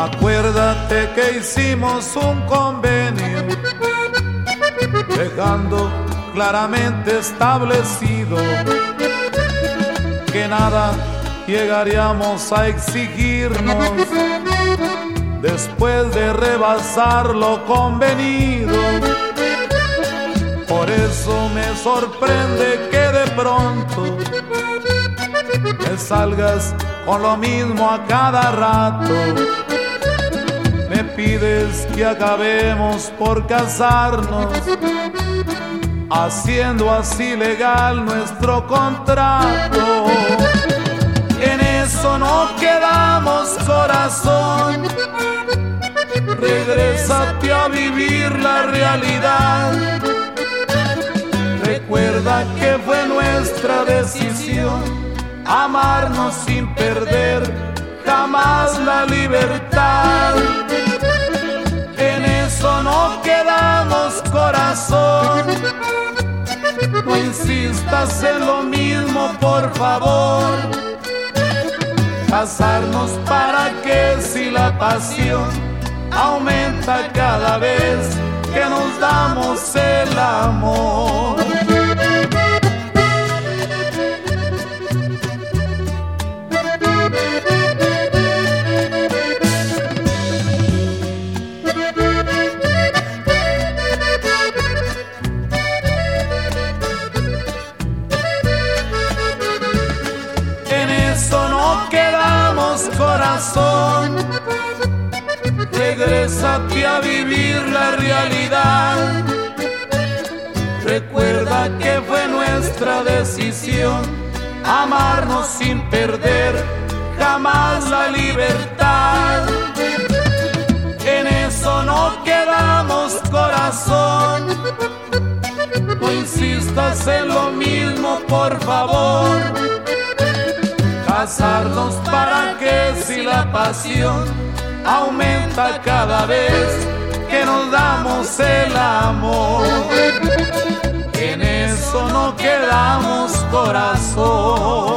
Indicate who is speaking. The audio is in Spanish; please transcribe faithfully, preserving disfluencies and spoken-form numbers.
Speaker 1: Acuérdate que hicimos un convenio, dejando claramente establecido que nada llegaríamos a exigirnos después de rebasar lo convenido. Por eso me sorprende que de pronto me salgas con lo mismo a cada rato. Me pides que acabemos por casarnos, haciendo así legal nuestro contrato. En eso no quedamos, corazón. Regrésate a vivir la realidad. Recuerda que fue nuestra decisión amarnos sin perder jamás la libertad. En eso no quedamos, corazón. No insistas en lo mismo, por favor. Casarnos para que si la pasión aumenta cada vez que nos damos el amor. En eso no quedamos, corazón. Regrésate a vivir la realidad. Recuerda que fue nuestra decisión amarnos sin perder jamás la libertad. En eso no quedamos, corazón. No insistas en lo mismo, por favor. Casarnos para que si la pasión aumenta cada vez que nos damos el amor. En eso no quedamos, corazón.